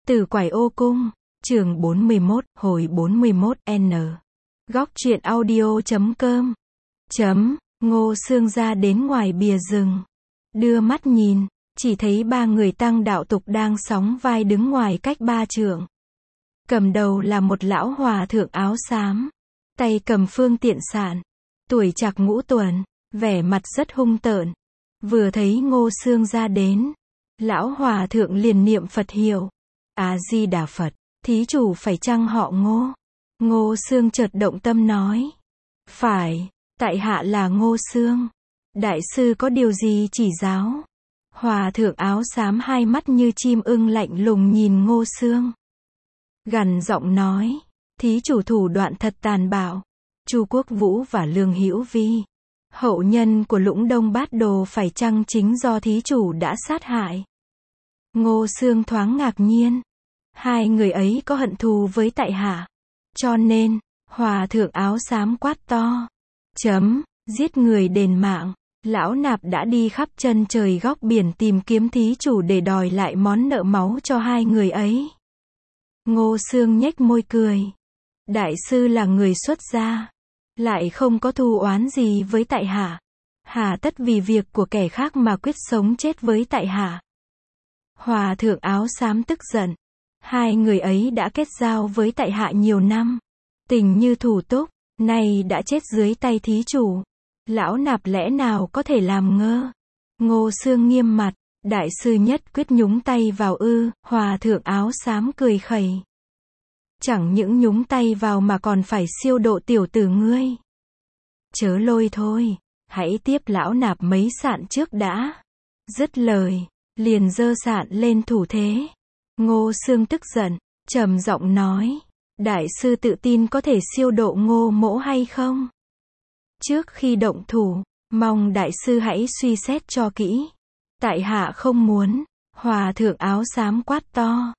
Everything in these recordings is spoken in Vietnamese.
Từ Quải Ô Cung, chương 41, hồi 41N. Góc truyện audio.com. Ngô Xương ra đến ngoài bìa rừng. Đưa mắt nhìn, chỉ thấy ba người tăng đạo tục đang sóng vai đứng ngoài cách 3 trượng. Cầm đầu là một lão hòa thượng áo xám, tay cầm phương tiện sạn, tuổi trạc ngũ tuần, vẻ mặt rất hung tợn. Vừa thấy Ngô Xương ra đến, lão hòa thượng liền niệm Phật hiệu. A-di-đà Phật, thí chủ phải chăng họ Ngô? Ngô Xương chợt động tâm nói. Phải, tại hạ là Ngô Xương. Đại sư có điều gì chỉ giáo? Hòa thượng áo xám hai mắt như chim ưng lạnh lùng nhìn Ngô Xương. Gằn giọng nói, thí chủ thủ đoạn thật tàn bạo. Chu Quốc Vũ và Lương Hữu Vi, hậu nhân của Lũng Đông Bát Đồ phải chăng chính do thí chủ đã sát hại? Ngô Xương thoáng ngạc nhiên. Hai người ấy có hận thù với tại hạ. Cho nên, hòa thượng áo xám quát to. Giết người đền mạng. Lão nạp đã đi khắp chân trời góc biển tìm kiếm thí chủ để đòi lại món nợ máu cho hai người ấy. Ngô Xương nhếch môi cười. Đại sư là người xuất gia, lại không có thù oán gì với tại hạ. Hà tất vì việc của kẻ khác mà quyết sống chết với tại hạ. Hòa thượng áo xám tức giận. Hai người ấy đã kết giao với tại hạ nhiều năm, tình như thủ túc, nay đã chết dưới tay thí chủ. Lão nạp lẽ nào có thể làm ngơ? Ngô Xương nghiêm mặt. Đại sư nhất quyết nhúng tay vào ư? Hòa thượng áo xám cười khẩy. Chẳng những nhúng tay vào mà còn phải siêu độ tiểu tử ngươi. Chớ lôi thôi, hãy tiếp lão nạp mấy sạn trước đã. Dứt lời, liền giơ sạn lên thủ thế. Ngô Xương tức giận, trầm giọng nói, đại sư tự tin có thể siêu độ Ngô mỗ hay không? Trước khi động thủ, mong đại sư hãy suy xét cho kỹ. Tại hạ không muốn. Hòa thượng áo xám quát to.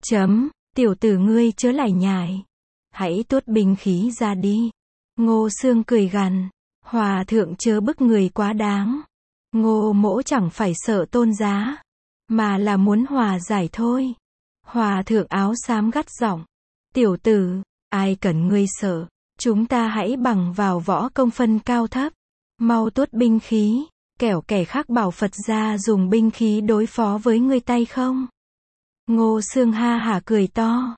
Tiểu tử ngươi chớ lải nhải. Hãy tuốt binh khí ra đi. Ngô Xương cười gằn. Hòa thượng chớ bức người quá đáng. Ngô mỗ chẳng phải sợ tôn giá, mà là muốn hòa giải thôi. Hòa thượng áo xám gắt giọng. Tiểu tử, ai cần ngươi sợ, chúng ta hãy bằng vào võ công phân cao thấp. Mau tuốt binh khí, kẻo kẻ khác bảo Phật gia dùng binh khí đối phó với ngươi tay không. Ngô Xương ha hả cười to.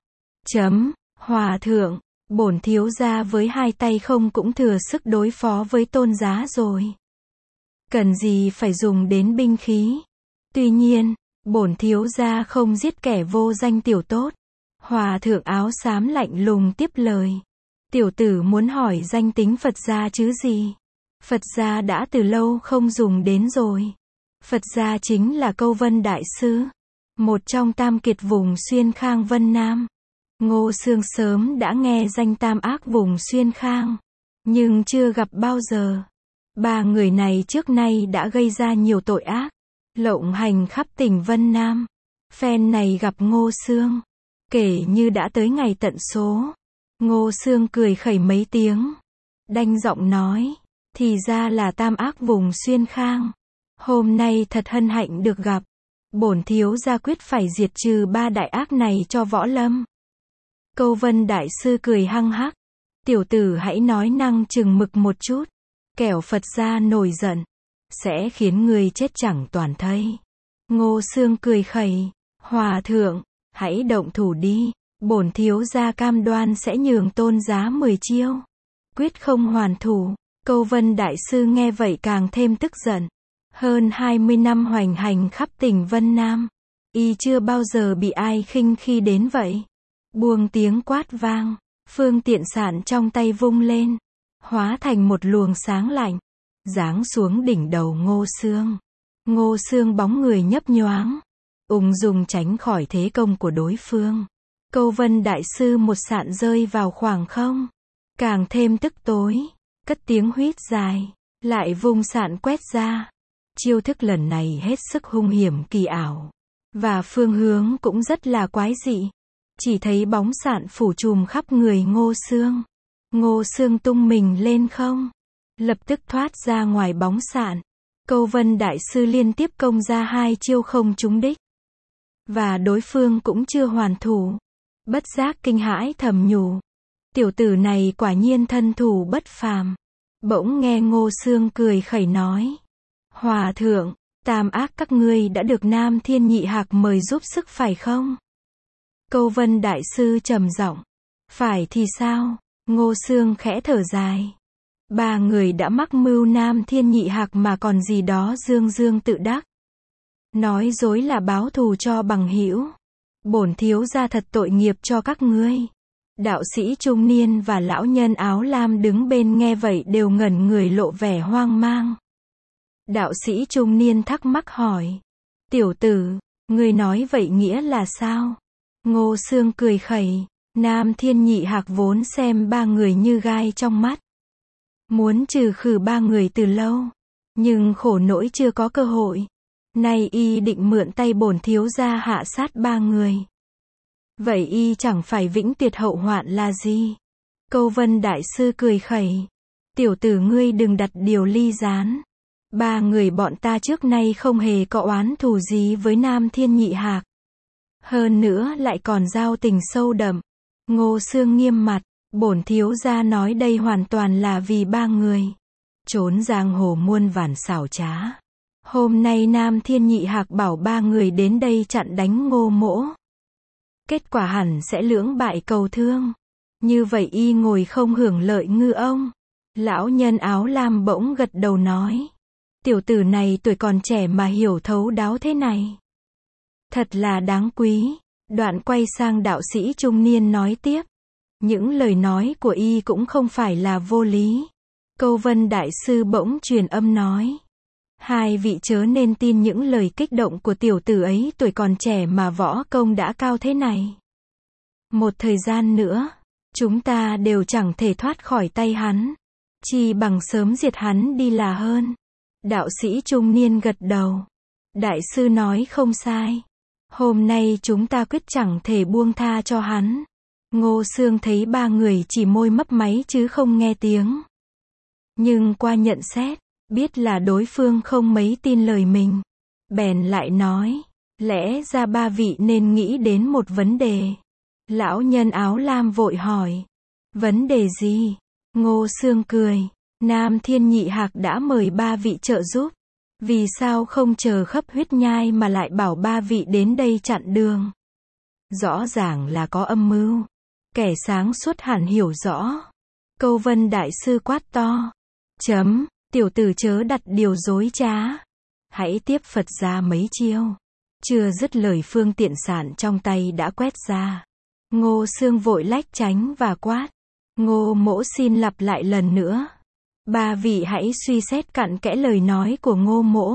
Hòa thượng, bổn thiếu gia với hai tay không cũng thừa sức đối phó với tôn giá rồi. Cần gì phải dùng đến binh khí. Tuy nhiên, bổn thiếu gia không giết kẻ vô danh tiểu tốt. Hòa thượng áo xám lạnh lùng tiếp lời. Tiểu tử muốn hỏi danh tính Phật gia chứ gì? Phật gia đã từ lâu không dùng đến rồi. Phật gia chính là Câu Vân Đại Sư, một trong tam kiệt vùng Xuyên Khang Vân Nam. Ngô Xương sớm đã nghe danh tam ác vùng Xuyên Khang, nhưng chưa gặp bao giờ. Ba người này trước nay đã gây ra nhiều tội ác, lộng hành khắp tỉnh Vân Nam. Phen này gặp Ngô Xương, kể như đã tới ngày tận số. Ngô Xương cười khẩy mấy tiếng, đanh giọng nói, thì ra là tam ác vùng Xuyên Khang. Hôm nay thật hân hạnh được gặp. Bổn thiếu gia quyết phải diệt trừ ba đại ác này cho võ lâm. Câu Vân Đại Sư cười hăng hắc. Tiểu tử hãy nói năng chừng mực một chút, kẻo Phật gia nổi giận, sẽ khiến ngươi chết chẳng toàn thây. Ngô Xương cười khẩy. Hòa thượng, hãy động thủ đi. Bổn thiếu gia cam đoan sẽ nhường tôn giá 10 chiêu, quyết không hoàn thủ. Câu Vân Đại Sư nghe vậy càng thêm tức giận. Hơn 20 năm hoành hành khắp tỉnh Vân Nam, y chưa bao giờ bị ai khinh khi đến vậy. Buông tiếng quát vang, phương tiện sạn trong tay vung lên, hóa thành một luồng sáng lạnh, giáng xuống đỉnh đầu Ngô Xương. Ngô Xương bóng người nhấp nhoáng, ung dung tránh khỏi thế công của đối phương. Câu Vân Đại Sư một sạn rơi vào khoảng không, càng thêm tức tối, cất tiếng huýt dài, lại vung sạn quét ra. Chiêu thức lần này hết sức hung hiểm kỳ ảo, và phương hướng cũng rất là quái dị. Chỉ thấy bóng sạn phủ trùm khắp người Ngô Xương. Ngô Xương tung mình lên không, lập tức thoát ra ngoài bóng sạn. Câu Vân Đại Sư liên tiếp công ra hai chiêu không trúng đích. Và đối phương cũng chưa hoàn thủ. Bất giác kinh hãi thầm nhủ. Tiểu tử này quả nhiên thân thủ bất phàm. Bỗng nghe Ngô Xương cười khẩy nói. Hòa thượng, tam ác các ngươi đã được Nam Thiên Nhị Hạc mời giúp sức phải không? Câu Vân Đại Sư trầm giọng. Phải thì sao? Ngô Xương khẽ thở dài. Ba người đã mắc mưu Nam Thiên Nhị Hạc mà còn gì đó dương dương tự đắc. Nói dối là báo thù cho bằng hữu. Bổn thiếu gia thật tội nghiệp cho các ngươi. Đạo sĩ trung niên và lão nhân áo lam đứng bên nghe vậy đều ngẩn người lộ vẻ hoang mang. Đạo sĩ trung niên thắc mắc hỏi. Tiểu tử, ngươi nói vậy nghĩa là sao? Ngô Xương cười khẩy. Nam Thiên Nhị Hạc vốn xem ba người như gai trong mắt. Muốn trừ khử ba người từ lâu. Nhưng khổ nỗi chưa có cơ hội. Nay y định mượn tay bổn thiếu gia hạ sát ba người. Vậy y chẳng phải vĩnh tuyệt hậu hoạn là gì? Câu Vân Đại Sư cười khẩy. Tiểu tử ngươi đừng đặt điều ly gián. Ba người bọn ta trước nay không hề có oán thù gì với Nam Thiên Nhị Hạc. Hơn nữa lại còn giao tình sâu đậm. Ngô Xương nghiêm mặt. Bổn thiếu gia nói đây hoàn toàn là vì ba người. Trốn giang hồ muôn vàn xảo trá. Hôm nay Nam Thiên Nhị Hạc bảo ba người đến đây chặn đánh Ngô Mỗ. Kết quả hẳn sẽ lưỡng bại cầu thương. Như vậy y ngồi không hưởng lợi ngư ông. Lão nhân áo lam bỗng gật đầu nói. Tiểu tử này tuổi còn trẻ mà hiểu thấu đáo thế này. Thật là đáng quý. Đoạn quay sang đạo sĩ trung niên nói tiếp. Những lời nói của y cũng không phải là vô lý. Câu Vân Đại Sư bỗng truyền âm nói. Hai vị chớ nên tin những lời kích động của tiểu tử ấy, tuổi còn trẻ mà võ công đã cao thế này. Một thời gian nữa, chúng ta đều chẳng thể thoát khỏi tay hắn. Chi bằng sớm diệt hắn đi là hơn. Đạo sĩ trung niên gật đầu. Đại sư nói không sai. Hôm nay chúng ta quyết chẳng thể buông tha cho hắn. Ngô Xương thấy ba người chỉ môi mấp máy chứ không nghe tiếng. Nhưng qua nhận xét, biết là đối phương không mấy tin lời mình. Bèn lại nói, lẽ ra ba vị nên nghĩ đến một vấn đề. Lão nhân áo lam vội hỏi, vấn đề gì? Ngô Xương cười, Nam Thiên Nhị Hạc đã mời ba vị trợ giúp. Vì sao không chờ Khấp Huyết Nhai mà lại bảo ba vị đến đây chặn đường? Rõ ràng là có âm mưu. Kẻ sáng suốt hẳn hiểu rõ. Câu Vân Đại Sư quát to. Tiểu tử chớ đặt điều dối trá. Hãy tiếp Phật ra mấy chiêu. Chưa dứt lời phương tiện sản trong tay đã quét ra. Ngô Xương vội lách tránh và quát. Ngô Mỗ xin lặp lại lần nữa. Ba vị hãy suy xét cặn kẽ lời nói của Ngô Mỗ.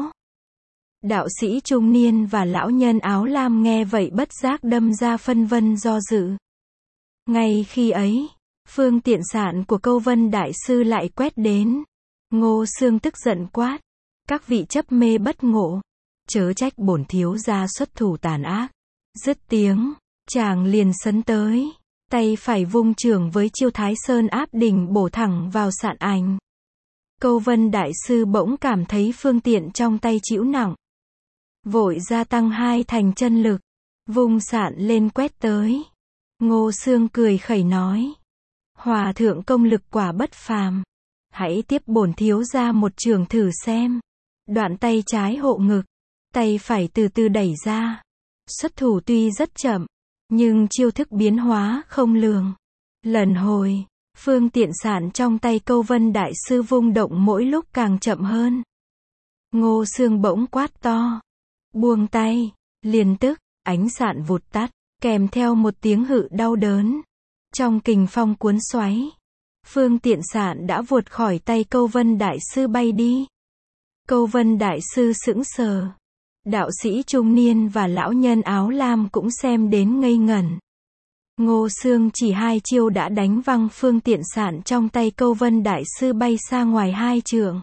Đạo sĩ trung niên và lão nhân áo lam nghe vậy bất giác đâm ra phân vân do dự. Ngay khi ấy, phương tiện sản của Câu Vân Đại Sư lại quét đến. Ngô Xương tức giận quát. Các vị chấp mê bất ngộ. Chớ trách bổn thiếu gia xuất thủ tàn ác. Dứt tiếng, chàng liền sấn tới. Tay phải vung chưởng với chiêu Thái Sơn áp đỉnh bổ thẳng vào sạn ảnh. Câu Vân Đại Sư bỗng cảm thấy phương tiện trong tay chịu nặng. Vội gia tăng hai thành chân lực. Vung sạn lên quét tới. Ngô Xương cười khẩy nói. Hòa thượng công lực quả bất phàm. Hãy tiếp bổn thiếu gia một chưởng thử xem. Đoạn tay trái hộ ngực. Tay phải từ từ đẩy ra. Xuất thủ tuy rất chậm. Nhưng chiêu thức biến hóa không lường. Lần hồi, phương tiện sản trong tay Câu Vân Đại Sư vung động mỗi lúc càng chậm hơn. Ngô Xương bỗng quát to. Buông tay. Liền tức, ánh sạn vụt tắt. Kèm theo một tiếng hự đau đớn. Trong kình phong cuốn xoáy, phương tiện sạn đã vụt khỏi tay Câu Vân Đại Sư bay đi. Câu Vân Đại Sư sững sờ. Đạo sĩ trung niên và lão nhân áo lam cũng xem đến ngây ngẩn. Ngô Xương chỉ hai chiêu đã đánh văng phương tiện sạn trong tay Câu Vân Đại Sư bay xa ngoài hai trượng.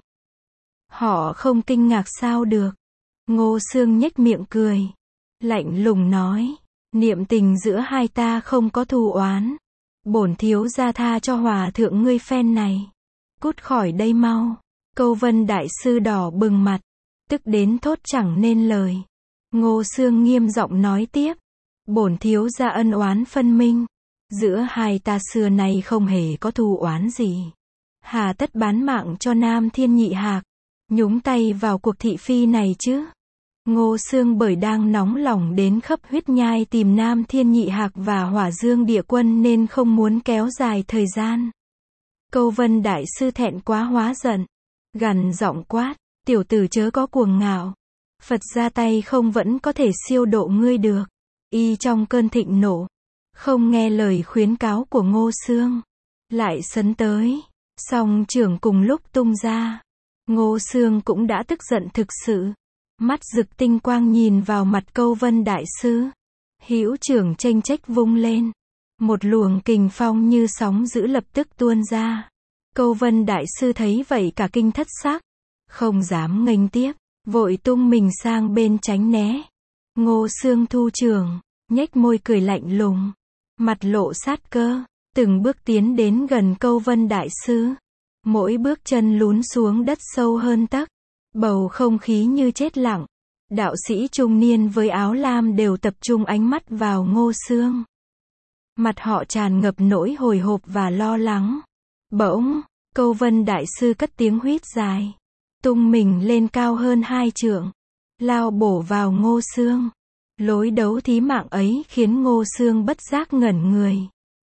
Họ không kinh ngạc sao được. Ngô Xương nhếch miệng cười. Lạnh lùng nói. Niệm tình giữa hai ta không có thù oán. Bổn thiếu gia tha cho hòa thượng ngươi phen này. Cút khỏi đây mau. Câu Vân Đại Sư đỏ bừng mặt. Tức đến thốt chẳng nên lời. Ngô Xương nghiêm giọng nói tiếp. Bổn thiếu gia ân oán phân minh. Giữa hai ta xưa nay không hề có thù oán gì. Hà tất bán mạng cho Nam Thiên Nhị Hạc. Nhúng tay vào cuộc thị phi này chứ. Ngô Xương bởi đang nóng lòng đến khắp huyết nhai tìm Nam Thiên Nhị Hạc và Hỏa Dương Địa Quân nên không muốn kéo dài thời gian. Câu Vân đại sư thẹn quá hóa giận. Gằn giọng quát, tiểu tử chớ có cuồng ngạo. Phật ra tay không vẫn có thể siêu độ ngươi được. Y trong cơn thịnh nộ, không nghe lời khuyến cáo của Ngô Xương, lại sấn tới, song trưởng cùng lúc tung ra. Ngô Xương cũng đã tức giận thực sự, mắt rực tinh quang nhìn vào mặt Câu Vân đại sư. Hữu trưởng chênh chách vung lên, một luồng kình phong như sóng dữ lập tức tuôn ra. Câu Vân đại sư thấy vậy cả kinh thất sắc, không dám nghênh tiếp, vội tung mình sang bên tránh né. Ngô Xương thu trường, nhếch môi cười lạnh lùng, mặt lộ sát cơ, từng bước tiến đến gần Câu Vân đại sư. Mỗi bước chân lún xuống đất sâu hơn tấc, bầu không khí như chết lặng. Đạo sĩ trung niên với áo lam đều tập trung ánh mắt vào Ngô Xương. Mặt họ tràn ngập nỗi hồi hộp và lo lắng. Bỗng, Câu Vân đại sư cất tiếng huýt dài, tung mình lên cao hơn 2 trượng, lao bổ vào Ngô Xương. Lối đấu thí mạng ấy khiến Ngô Xương bất giác ngẩn người,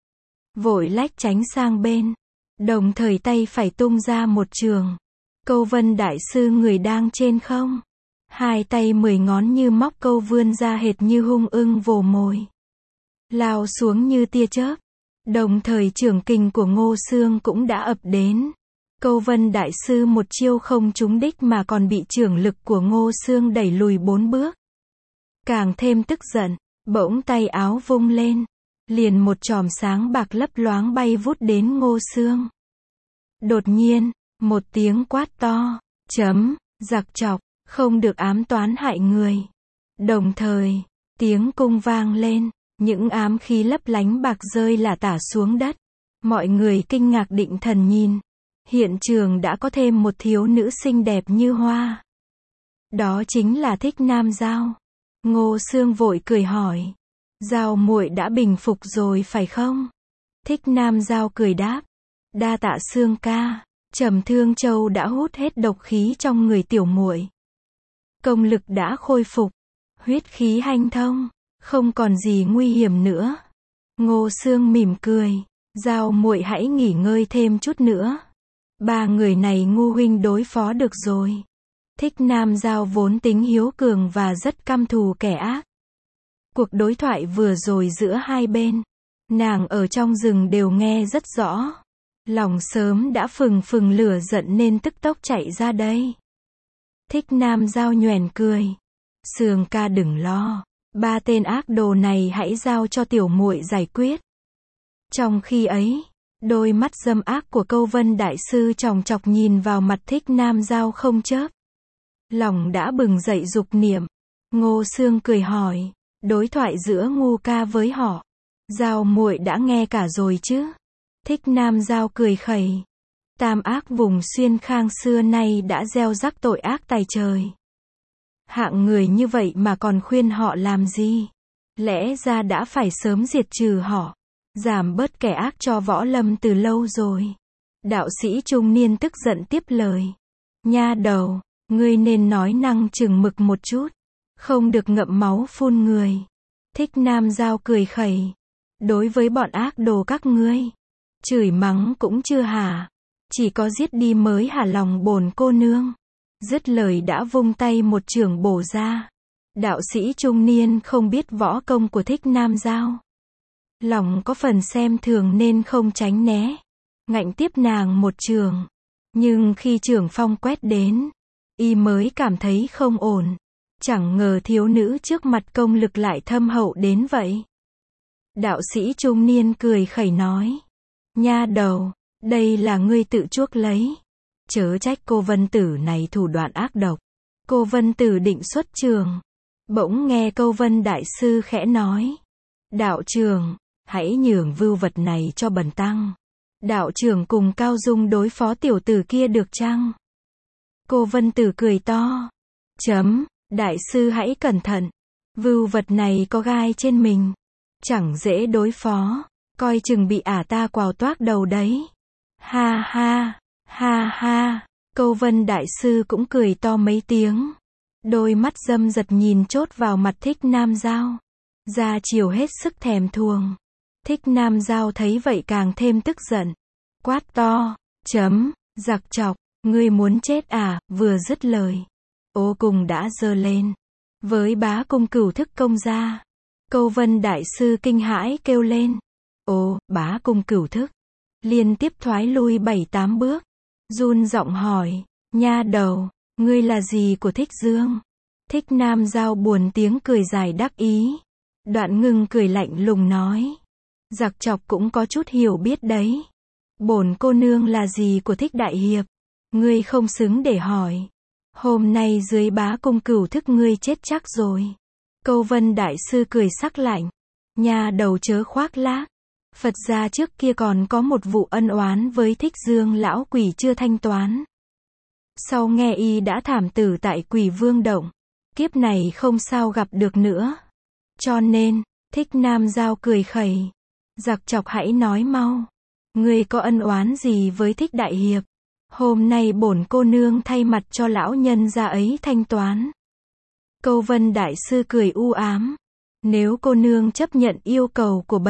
vội lách tránh sang bên, đồng thời tay phải tung ra một trường. Câu Vân đại sư người đang trên không, hai tay 10 ngón như móc câu vươn ra hệt như hung ưng vồ mồi, lao xuống như tia chớp. Đồng thời trường kình của Ngô Xương cũng đã ập đến. Câu Vân đại sư một chiêu không trúng đích mà còn bị chưởng lực của Ngô Xương đẩy lùi 4 bước. Càng thêm tức giận, bỗng tay áo vung lên, liền một chòm sáng bạc lấp loáng bay vút đến Ngô Xương. Đột nhiên, một tiếng quát to, giặc chọc, không được ám toán hại người. Đồng thời, tiếng cung vang lên, những ám khí lấp lánh bạc rơi lả tả xuống đất. Mọi người kinh ngạc định thần nhìn. Hiện trường đã có thêm một thiếu nữ xinh đẹp như hoa. Đó chính là Thích Nam Giao. Ngô Xương vội cười hỏi, Giao muội đã bình phục rồi phải không? Thích Nam Giao cười đáp, đa tạ Xương ca, Trầm Thương Châu đã hút hết độc khí trong người tiểu muội. Công lực đã khôi phục, huyết khí hanh thông, không còn gì nguy hiểm nữa. Ngô Xương mỉm cười, Giao muội hãy nghỉ ngơi thêm chút nữa. 3 người này ngu huynh đối phó được rồi. Thích Nam Giao vốn tính hiếu cường và rất căm thù kẻ ác. Cuộc đối thoại vừa rồi giữa hai bên, nàng ở trong rừng đều nghe rất rõ. Lòng sớm đã phừng phừng lửa giận nên tức tốc chạy ra đây. Thích Nam Giao nhoẻn cười, Xương ca đừng lo, 3 tên ác đồ này hãy giao cho tiểu muội giải quyết. Trong khi ấy, đôi mắt dâm ác của Câu Vân đại sư chòng chọc nhìn vào mặt Thích Nam Giao không chớp. Lòng đã bừng dậy dục niệm. Ngô Xương cười hỏi, đối thoại giữa Ngu ca với họ, Giao muội đã nghe cả rồi chứ? Thích Nam Giao cười khẩy, tam ác vùng xuyên khang xưa nay đã gieo rắc tội ác tày trời. Hạng người như vậy mà còn khuyên họ làm gì? Lẽ ra đã phải sớm diệt trừ họ, giảm bớt kẻ ác cho võ lâm từ lâu rồi. Đạo sĩ trung niên tức giận tiếp lời, nha đầu, ngươi nên nói năng chừng mực một chút, không được ngậm máu phun người. Thích Nam Giao cười khẩy, đối với bọn ác đồ các ngươi, chửi mắng cũng chưa hả, chỉ có giết đi mới hả lòng bổn cô nương. Dứt lời đã vung tay một chưởng bổ ra. Đạo sĩ trung niên không biết võ công của Thích Nam Giao, lòng có phần xem thường nên không tránh né, ngạnh tiếp nàng một chưởng. Nhưng khi chưởng phong quét đến, y mới cảm thấy không ổn. Chẳng ngờ thiếu nữ trước mặt công lực lại thâm hậu đến vậy. Đạo sĩ trung niên cười khẩy nói, nha đầu, đây là ngươi tự chuốc lấy. Chớ trách cô Vân Tử này thủ đoạn ác độc. Cô Vân Tử định xuất trường. Bỗng nghe Câu Vân đại sư khẽ nói, đạo trưởng, hãy nhường vưu vật này cho bần tăng. Đạo trưởng cùng Cao Dung đối phó tiểu tử kia được chăng? Cô Vân Tử cười to, đại sư hãy cẩn thận, Vưu vật này có gai trên mình. Chẳng dễ đối phó. Coi chừng bị ả ta quào toác đầu đấy. Ha ha, ha ha. Câu Vân Đại Sư cũng cười to mấy tiếng. Đôi mắt dâm giật nhìn chốt vào mặt Thích Nam Dao. Ra chiều hết sức thèm thuồng. Thích Nam Dao thấy vậy càng thêm tức giận. Quát to, giặc chọc, ngươi muốn chết à, vừa dứt lời. Ô Cung đã giơ lên. Với bá cung cửu thức công ra. Câu Vân Đại Sư kinh hãi kêu lên. Ồ, bá cung cửu thức. Liên tiếp thoái lui 7-8 bước. Run giọng hỏi, nha đầu, ngươi là gì của Thích Dương? Thích Nam Dao buồn tiếng cười dài đắc ý. Đoạn Ngưng cười lạnh lùng nói. Giặc chọc cũng có chút hiểu biết đấy. Bổn cô nương là gì của Thích đại hiệp? Ngươi không xứng để hỏi. Hôm nay dưới bá cung cửu thức ngươi chết chắc rồi. Câu Vân Đại Sư cười sắc lạnh. Nha đầu chớ khoác lác. Phật gia trước kia còn có một vụ ân oán với Thích Dương lão quỷ chưa thanh toán. Sau nghe y đã thảm tử tại Quỷ Vương Động. Kiếp này không sao gặp được nữa. Cho nên, Thích Nam Dao cười khẩy. Giặc chọc hãy nói mau. Ngươi có ân oán gì với Thích đại hiệp? Hôm nay bổn cô nương thay mặt cho lão nhân gia ấy thanh toán. Câu Vân Đại Sư cười u ám. Nếu cô nương chấp nhận yêu cầu của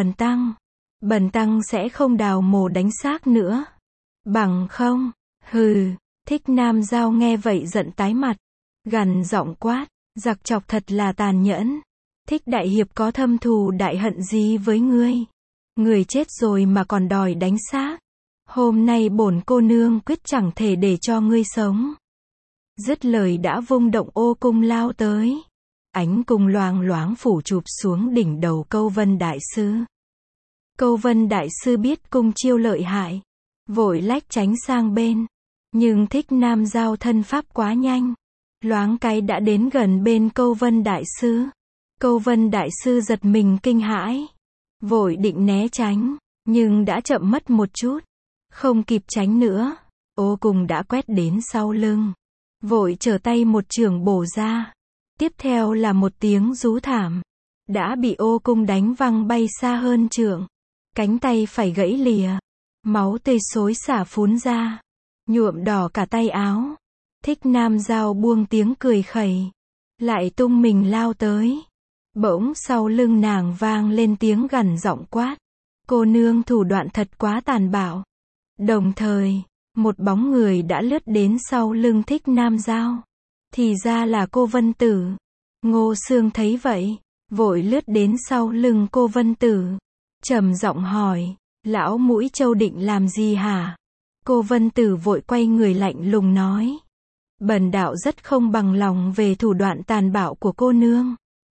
bần tăng sẽ không đào mồ đánh xác nữa. Bằng không, hừ. Thích Nam Dao nghe vậy giận tái mặt. Gằn giọng quát, giặc chọc thật là tàn nhẫn. Thích đại hiệp có thâm thù đại hận gì với ngươi? Người chết rồi mà còn đòi đánh xác. Hôm nay bổn cô nương quyết chẳng thể để cho ngươi sống. Dứt lời đã vung động ô cung lao tới. Ánh cung loang loáng phủ chụp xuống đỉnh đầu Câu Vân Đại Sư. Câu Vân Đại Sư biết cung chiêu lợi hại. Vội lách tránh sang bên. Nhưng Thích Nam Dao thân pháp quá nhanh. Loáng cái đã đến gần bên Câu Vân Đại Sư. Câu Vân Đại Sư giật mình kinh hãi. Vội định né tránh. Nhưng đã chậm mất một chút. Không kịp tránh nữa. Ô cung đã quét đến sau lưng. Vội trở tay một chưởng bổ ra. Tiếp theo là một tiếng rú thảm. Đã bị ô cung đánh văng bay xa hơn chưởng. Cánh tay phải gãy lìa. Máu tươi xối xả phún ra. Nhuộm đỏ cả tay áo. Thích Nam Dao buông tiếng cười khẩy. Lại tung mình lao tới. Bỗng sau lưng nàng vang lên tiếng gằn giọng quát. Cô nương thủ đoạn thật quá tàn bạo. Đồng thời, một bóng người đã lướt đến sau lưng Thích Nam Dao. Thì ra là cô Vân Tử. Ngô Xương thấy vậy, vội lướt đến sau lưng cô Vân Tử. Trầm giọng hỏi, lão Mũi Trâu định làm gì hả? Cô Vân Tử vội quay người lạnh lùng nói. Bần đạo rất không bằng lòng về thủ đoạn tàn bạo của cô nương.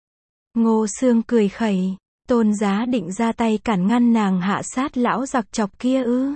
Ngô Xương cười khẩy, Tôn giá định ra tay cản ngăn nàng hạ sát lão giặc chọc kia ư?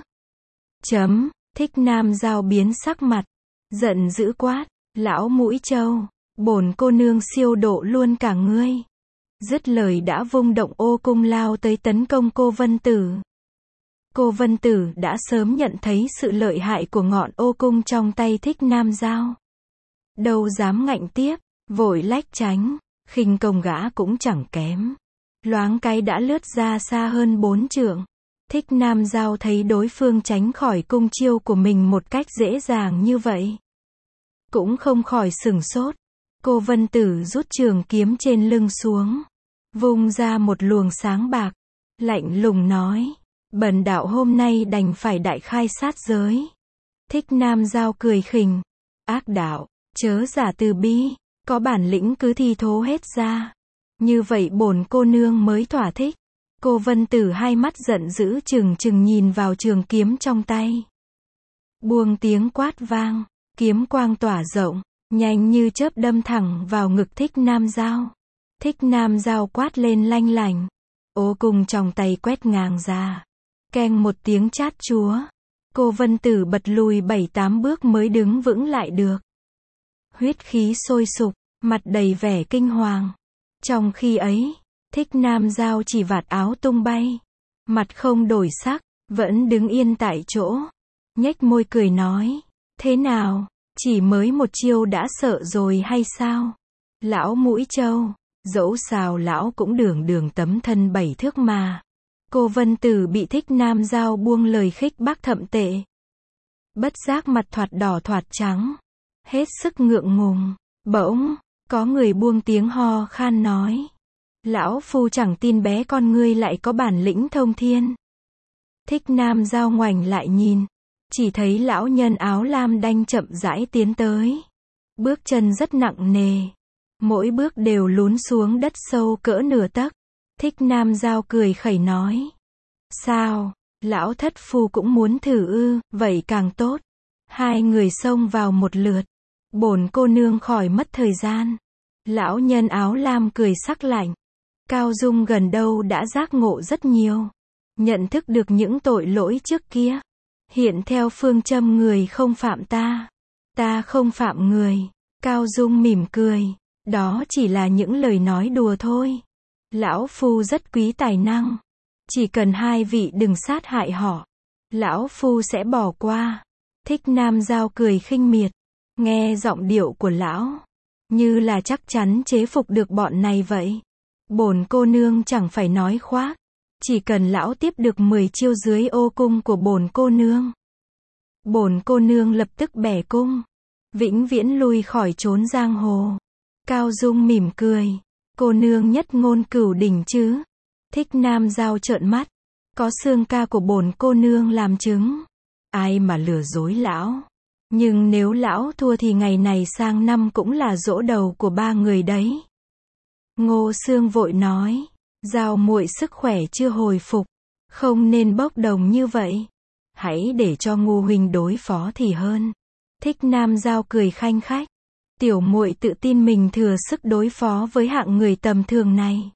Thích Nam Dao biến sắc mặt, giận dữ quát, lão Mũi Trâu, bổn cô nương siêu độ luôn cả ngươi. Dứt lời đã vung động ô cung lao tới tấn công cô Vân Tử. Cô Vân Tử đã sớm nhận thấy sự lợi hại của ngọn ô cung trong tay Thích Nam Dao. Đâu dám ngạnh tiếp, vội lách tránh, khinh công gã cũng chẳng kém. Loáng cái đã lướt ra xa hơn 4 trượng. Thích Nam Dao thấy đối phương tránh khỏi cung chiêu của mình một cách dễ dàng như vậy. Cũng không khỏi sửng sốt. Cô Vân Tử rút trường kiếm trên lưng xuống. Vung ra một luồng sáng bạc. Lạnh lùng nói. Bần đạo hôm nay đành phải đại khai sát giới. Thích Nam Dao cười khỉnh. Ác đạo, chớ giả từ bi. Có bản lĩnh cứ thi thố hết ra. Như vậy bổn cô nương mới thỏa thích. Cô Vân Tử hai mắt giận dữ trừng trừng nhìn vào trường kiếm trong tay. Buông tiếng quát vang, kiếm quang tỏa rộng, nhanh như chớp đâm thẳng vào ngực Thích Nam Dao. Thích Nam Dao quát lên lanh lảnh. Ô cung trong tay quét ngang ra. Keng một tiếng chát chúa. Cô Vân Tử bật lùi 7-8 bước mới đứng vững lại được. Huyết khí sôi sục, mặt đầy vẻ kinh hoàng. Trong khi ấy, Thích Nam Dao chỉ vạt áo tung bay. Mặt không đổi sắc, vẫn đứng yên tại chỗ. Nhếch môi cười nói. Thế nào, chỉ mới một chiêu đã sợ rồi hay sao? Lão Mũi Trâu, Dẫu sao lão cũng đường đường tấm thân 7 thước mà. Cô Vân Tử bị Thích Nam Giao buông lời khích bác thậm tệ. Bất giác mặt thoạt đỏ thoạt trắng. Hết sức ngượng ngùng. Bỗng, có người buông tiếng ho khan nói. Lão phu chẳng tin bé con ngươi lại có bản lĩnh thông thiên. Thích Nam Giao ngoảnh lại nhìn. Chỉ thấy lão nhân áo lam đanh chậm rãi tiến tới. Bước chân rất nặng nề. Mỗi bước đều lún xuống đất sâu cỡ nửa tấc. Thích Nam Giao cười khẩy nói. Sao, lão thất phu cũng muốn thử ư, vậy càng tốt. Hai người xông vào một lượt. Bổn cô nương khỏi mất thời gian. Lão nhân áo lam cười sắc lạnh. Cao Dung gần đâu đã giác ngộ rất nhiều. Nhận thức được những tội lỗi trước kia. Hiện theo phương châm người không phạm ta. Ta không phạm người. Cao Dung mỉm cười. Đó chỉ là những lời nói đùa thôi. Lão phu rất quý tài năng. Chỉ cần hai vị đừng sát hại họ. Lão phu sẽ bỏ qua. Thích Nam Giao cười khinh miệt. Nghe giọng điệu của lão. Như là chắc chắn chế phục được bọn này vậy. Bổn cô nương chẳng phải nói khoác. Chỉ cần lão tiếp được 10 chiêu dưới ô cung của bổn cô nương. Bổn cô nương lập tức bẻ cung. Vĩnh viễn lui khỏi chốn giang hồ. Cao Dung mỉm cười. Cô nương nhất ngôn cửu đỉnh chứ. Thích Nam Giao trợn mắt. Có xương ca của bổn cô nương làm chứng. Ai mà lừa dối lão. Nhưng nếu lão thua thì ngày này sang năm cũng là giỗ đầu của ba người đấy. Ngô Xương vội nói. Giao muội sức khỏe chưa hồi phục. Không nên bốc đồng như vậy. Hãy để cho Ngô huynh đối phó thì hơn. Thích Nam Giao cười khanh khách. Tiểu muội tự tin mình thừa sức đối phó với hạng người tầm thường này.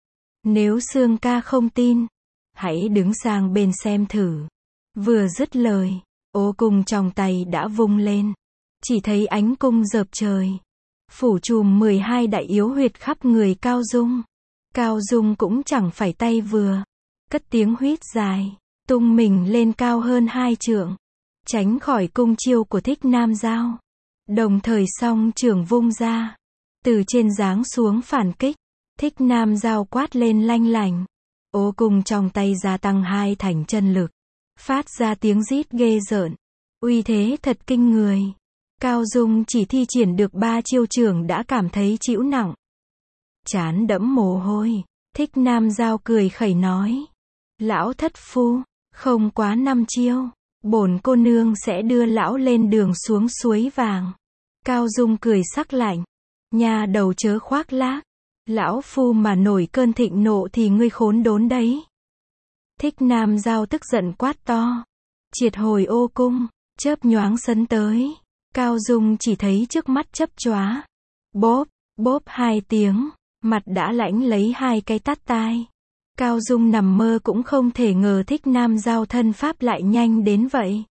Nếu Xương ca không tin, hãy đứng sang bên xem thử. Vừa dứt lời, ô cung trong tay đã vung lên. Chỉ thấy ánh cung rợp trời. Phủ trùm 12 đại yếu huyệt khắp người Cao Dung. Cao Dung cũng chẳng phải tay vừa. Cất tiếng huýt dài, tung mình lên cao hơn 2 trượng. Tránh khỏi cung chiêu của Thích Nam Giao. Đồng thời song trường vung ra. Từ trên giáng xuống phản kích. Thích Nam Giao quát lên lanh lảnh. Ô cung trong tay gia tăng 2 thành chân lực. Phát ra tiếng rít ghê rợn. Uy thế thật kinh người. Cao Dung chỉ thi triển được 3 chiêu trường đã cảm thấy chịu nặng. Trán đẫm mồ hôi. Thích Nam Giao cười khẩy nói. Lão thất phu, không quá 5 chiêu. Bổn cô nương sẽ đưa lão lên đường xuống suối vàng. Cao Dung cười sắc lạnh. Nhà đầu chớ khoác lác. Lão phu mà nổi cơn thịnh nộ thì ngươi khốn đốn đấy. Thích Nam Giao tức giận quát to. Triệt hồi ô cung, chớp nhoáng sấn tới. Cao Dung chỉ thấy trước mắt chớp chóa. Bóp, bóp 2 tiếng, mặt đã lãnh lấy 2 cái tát tai. Cao Dung nằm mơ cũng không thể ngờ Thích Nam Giao thân pháp lại nhanh đến vậy.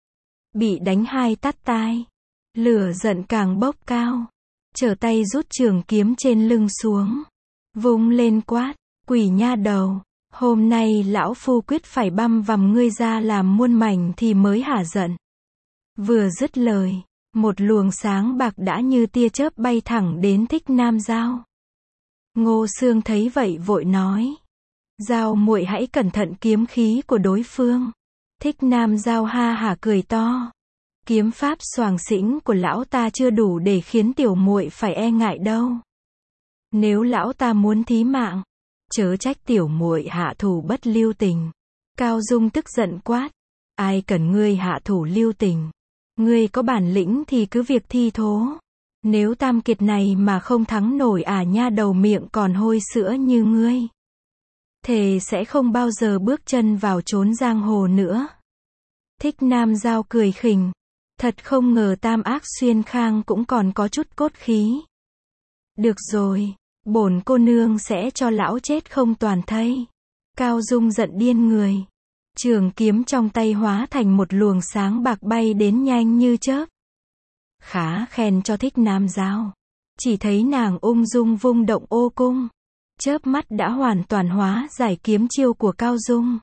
Bị đánh 2 tát tai, lửa giận càng bốc cao. Trở tay rút trường kiếm trên lưng xuống. Vung lên quát, quỷ nha đầu. Hôm nay lão phu quyết phải băm vằm ngươi ra làm muôn mảnh thì mới hả giận. Vừa dứt lời, một luồng sáng bạc đã như tia chớp bay thẳng đến Thích Nam Giao. Ngô Xương thấy vậy vội nói. Giao muội hãy cẩn thận kiếm khí của đối phương. Thích Nam Giao ha hả cười to. Kiếm pháp xoàng xĩnh của lão ta chưa đủ để khiến tiểu muội phải e ngại đâu. Nếu lão ta muốn thí mạng, chớ trách tiểu muội hạ thủ bất lưu tình. Cao Dung tức giận quát. Ai cần ngươi hạ thủ lưu tình. Ngươi có bản lĩnh thì cứ việc thi thố. Nếu tam kiệt này mà không thắng nổi nha đầu miệng còn hôi sữa như ngươi. Thề sẽ không bao giờ bước chân vào chốn giang hồ nữa. Thích Nam Giao cười khỉnh. Thật không ngờ Tam Ác Xuyên Khang cũng còn có chút cốt khí. Được rồi, bổn cô nương sẽ cho lão chết không toàn thây. Cao Dung giận điên người. Trường kiếm trong tay hóa thành một luồng sáng bạc bay đến nhanh như chớp. Khá khen cho Thích Nam Giao. Chỉ thấy nàng ung dung vung động ô cung. Chớp mắt đã hoàn toàn hóa giải kiếm chiêu của Cao Dung.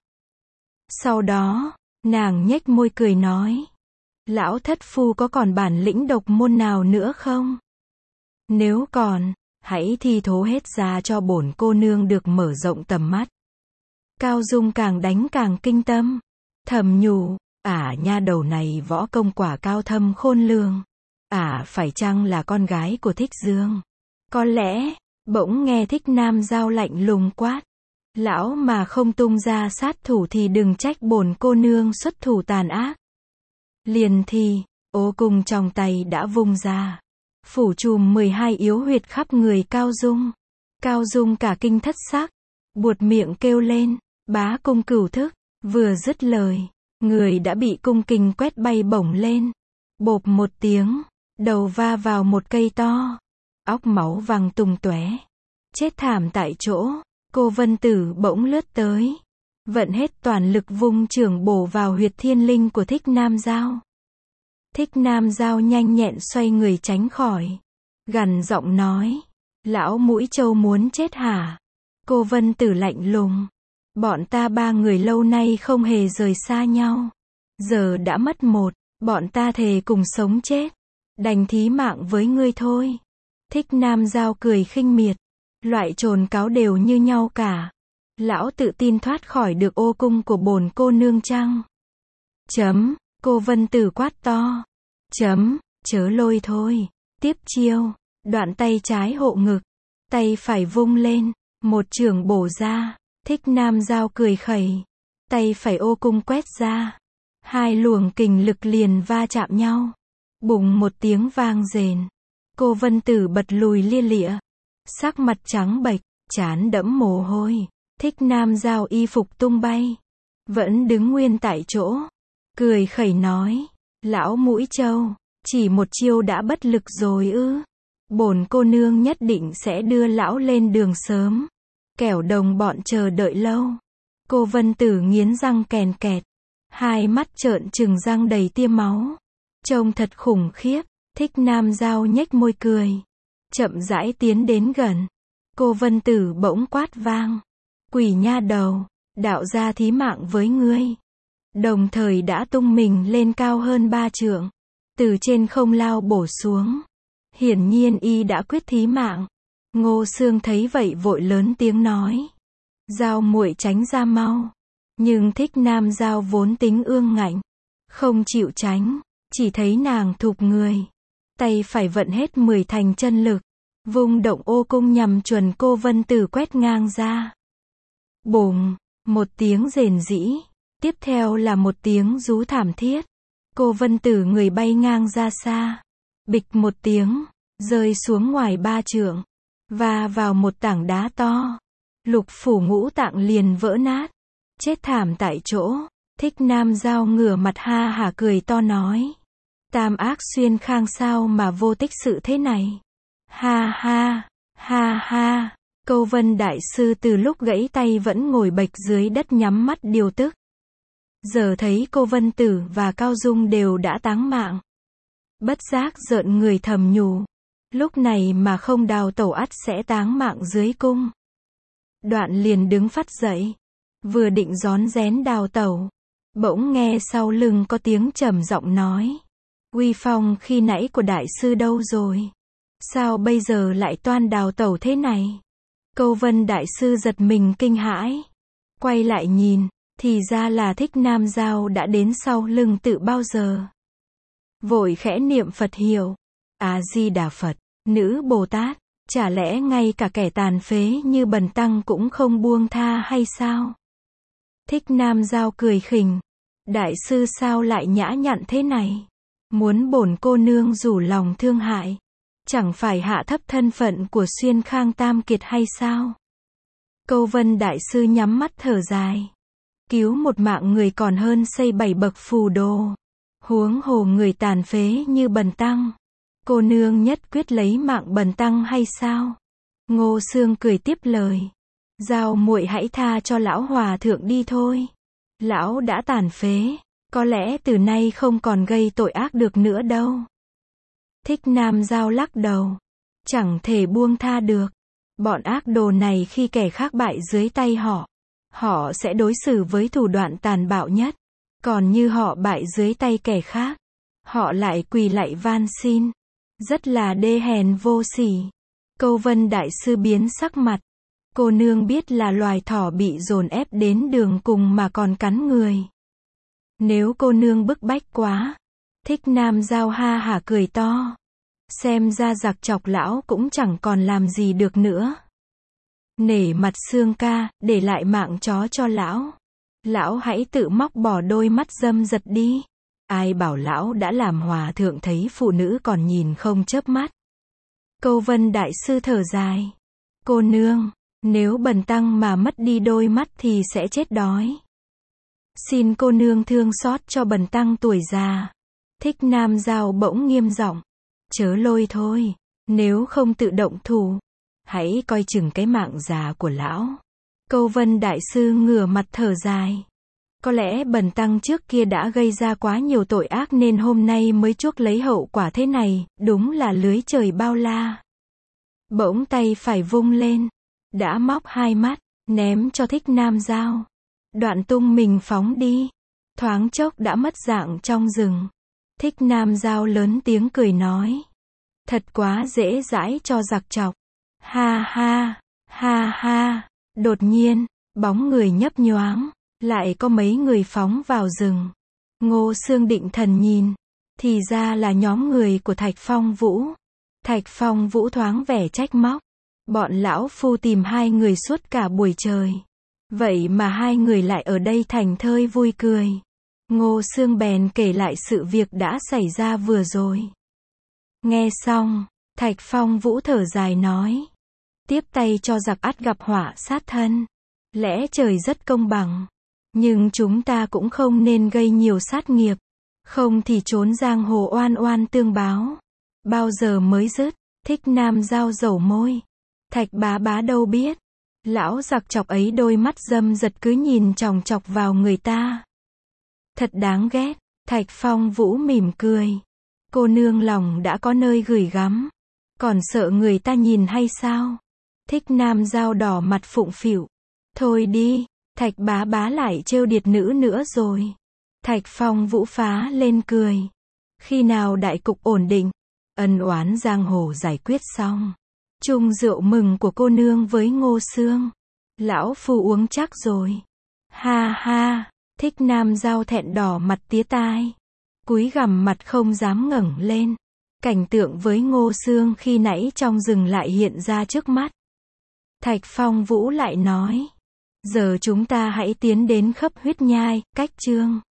Sau đó, nàng nhếch môi cười nói. Lão thất phu có còn bản lĩnh độc môn nào nữa không? Nếu còn, hãy thi thố hết ra cho bổn cô nương được mở rộng tầm mắt. Cao Dung càng đánh càng kinh tâm, thầm nhủ, nha đầu này võ công quả cao thâm khôn lường. Phải chăng là con gái của Thích Dương? Có lẽ, bỗng nghe Thích Nam Giao lạnh lùng quát. Lão mà không tung ra sát thủ thì đừng trách bổn cô nương xuất thủ tàn ác. Liền thì, ô cung trong tay đã vung ra. Phủ trùm 12 yếu huyệt khắp người Cao Dung. Cao Dung cả kinh thất sắc, buột miệng kêu lên, bá cung cửu thức, vừa dứt lời, người đã bị cung kình quét bay bổng lên. Bộp một tiếng, đầu va vào một cây to, óc máu văng tung tóe, chết thảm tại chỗ. Cô Vân Tử bỗng lướt tới, vận hết toàn lực vung chưởng bổ vào huyệt thiên linh của Thích Nam Giao. Thích Nam Giao nhanh nhẹn xoay người tránh khỏi, gằn giọng nói, lão mũi trâu muốn chết hả? Cô Vân Tử lạnh lùng, bọn ta ba người lâu nay không hề rời xa nhau, giờ đã mất một, bọn ta thề cùng sống chết, đành thí mạng với ngươi thôi. Thích Nam Giao cười khinh miệt, loại trồn cáo đều như nhau cả. Lão tự tin thoát khỏi được ô cung của bổn cô nương chăng? Cô Vân Tử quát to. Chớ lôi thôi. Tiếp chiêu, đoạn tay trái hộ ngực, tay phải vung lên, một chưởng bổ ra. Thích Nam Giao cười khẩy, tay phải ô cung quét ra. Hai luồng kình lực liền va chạm nhau. Bùng một tiếng vang rền. Cô Vân Tử bật lùi lia lịa, sắc mặt trắng bệch, trán đẫm mồ hôi. Thích Nam Giao y phục tung bay, vẫn đứng nguyên tại chỗ, cười khẩy nói, lão mũi trâu, chỉ một chiêu đã bất lực rồi ư? Bổn cô nương nhất định sẽ đưa lão lên đường sớm, kẻo đồng bọn chờ đợi lâu. Cô Vân Tử nghiến răng kèn kẹt, hai mắt trợn trừng răng đầy tia máu, trông thật khủng khiếp. Thích Nam Giao nhếch môi cười, chậm rãi tiến đến gần. Cô Vân Tử bỗng quát vang, quỷ nha đầu, đạo gia thí mạng với ngươi. Đồng thời đã tung mình lên cao hơn 3 trượng, từ trên không lao bổ xuống. Hiển nhiên y đã quyết thí mạng. Ngô Xương thấy vậy vội lớn tiếng nói, Giao muội tránh ra mau. Nhưng Thích Nam Giao vốn tính ương ngạnh, không chịu tránh, chỉ thấy nàng thụp người, tay phải vận hết 10 thành chân lực, vung động ô cung nhằm chuẩn cô Vân Tử quét ngang ra. Bùng, một tiếng rền rĩ, tiếp theo là một tiếng rú thảm thiết. Cô Vân Tử người bay ngang ra xa, bịch một tiếng, rơi xuống ngoài 3 trượng, và vào một tảng đá to. Lục phủ ngũ tạng liền vỡ nát, chết thảm tại chỗ. Thích Nam Giao ngửa mặt ha hả cười to nói, Tam Ác Xuyên Khang sao mà vô tích sự thế này? Ha ha, ha ha. Câu Vân Đại Sư từ lúc gãy tay vẫn ngồi bệch dưới đất nhắm mắt điều tức. Giờ thấy cô Vân Tử và Cao Dung đều đã táng mạng, bất giác rợn người thầm nhủ, lúc này mà không đào tẩu ắt sẽ táng mạng dưới cung. Đoạn liền đứng phắt dậy, vừa định rón rén đào tẩu, bỗng nghe sau lưng có tiếng trầm giọng nói, uy phong khi nãy của đại sư đâu rồi? Sao bây giờ lại toan đào tẩu thế này? Câu Vân Đại Sư giật mình kinh hãi, quay lại nhìn, thì ra là Thích Nam Giao đã đến sau lưng tự bao giờ. Vội khẽ niệm Phật hiệu, A-di-đà Phật, nữ Bồ Tát, chả lẽ ngay cả kẻ tàn phế như bần tăng cũng không buông tha hay sao? Thích Nam Giao cười khỉnh, đại sư sao lại nhã nhặn thế này? Muốn bổn cô nương rủ lòng thương hại, chẳng phải hạ thấp thân phận của Xuyên Khang Tam Kiệt hay sao? Câu Vân Đại Sư nhắm mắt thở dài, cứu một mạng người còn hơn xây 7 bậc phù đồ, huống hồ người tàn phế như bần tăng, cô nương nhất quyết lấy mạng bần tăng hay sao? Ngô Xương cười tiếp lời, Giao muội hãy tha cho lão hòa thượng đi thôi. Lão đã tàn phế, có lẽ từ nay không còn gây tội ác được nữa đâu. Thích Nam Giao lắc đầu, chẳng thể buông tha được. Bọn ác đồ này khi kẻ khác bại dưới tay họ, họ sẽ đối xử với thủ đoạn tàn bạo nhất. Còn như họ bại dưới tay kẻ khác, họ lại quỳ lạy van xin, rất là đê hèn vô sỉ. Câu Vân đại sư biến sắc mặt. Cô nương biết là loài thỏ bị dồn ép đến đường cùng mà còn cắn người. Nếu cô nương bức bách quá. Thích Nam Giao ha hả cười to. Xem ra Giặc Chọc lão cũng chẳng còn làm gì được nữa. Nể mặt Xương ca, để lại mạng chó cho lão. Lão hãy tự móc bỏ đôi mắt dâm giật đi. Ai bảo lão đã làm hòa thượng thấy phụ nữ còn nhìn không chớp mắt. Câu Vân đại sư thở dài. Cô nương, nếu bần tăng mà mất đi đôi mắt thì sẽ chết đói. Xin cô nương thương xót cho bần tăng tuổi già. Thích Nam Giao bỗng nghiêm giọng. Chớ lôi thôi, nếu không tự động thủ, hãy coi chừng cái mạng già của lão. Câu Vân đại sư ngửa mặt thở dài. Có lẽ bần tăng trước kia đã gây ra quá nhiều tội ác nên hôm nay mới chuốc lấy hậu quả thế này, đúng là lưới trời bao la. Bỗng tay phải vung lên, đã móc hai mắt, ném cho Thích Nam Giao. Đoạn tung mình phóng đi, thoáng chốc đã mất dạng trong rừng. Thích Nam Giao lớn tiếng cười nói. Thật quá dễ dãi cho Giặc Chọc. Ha ha, ha ha. Đột nhiên, bóng người nhấp nhoáng, lại có mấy người phóng vào rừng. Ngô Xương định thần nhìn, thì ra là nhóm người của Thạch Phong Vũ. Thạch Phong Vũ thoáng vẻ trách móc. Bọn lão phu tìm hai người suốt cả buổi trời. Vậy mà hai người lại ở đây thành thơi vui cười. Ngô Xương bèn kể lại sự việc đã xảy ra vừa rồi. Nghe xong, Thạch Phong Vũ thở dài nói. Tiếp tay cho giặc ắt gặp họa sát thân. Lẽ trời rất công bằng. Nhưng chúng ta cũng không nên gây nhiều sát nghiệp. Không thì trốn giang hồ oan oan tương báo. Bao giờ mới dứt. Thích Nam Giao dầu môi. Thạch bá bá đâu biết. Lão Giặc Chọc ấy đôi mắt dâm giật cứ nhìn chòng chọc vào người ta. Thật đáng ghét. Thạch Phong Vũ mỉm cười. Cô nương lòng đã có nơi gửi gắm. Còn sợ người ta nhìn hay sao? Thích Nam Giao đỏ mặt phụng phịu. Thôi đi, Thạch bá bá lại trêu điệt nữ nữa rồi. Thạch Phong Vũ phá lên cười. Khi nào đại cục ổn định, ân oán giang hồ giải quyết xong, chung rượu mừng của cô nương với Ngô Xương. Lão phu uống chắc rồi. Ha ha, Thích Nam Giao thẹn đỏ mặt tía tai. Cúi gằm mặt không dám ngẩng lên. Cảnh tượng với Ngô Xương khi nãy trong rừng lại hiện ra trước mắt. Thạch Phong Vũ lại nói. Giờ chúng ta hãy tiến đến Khấp Huyết Nhai, cách Chương.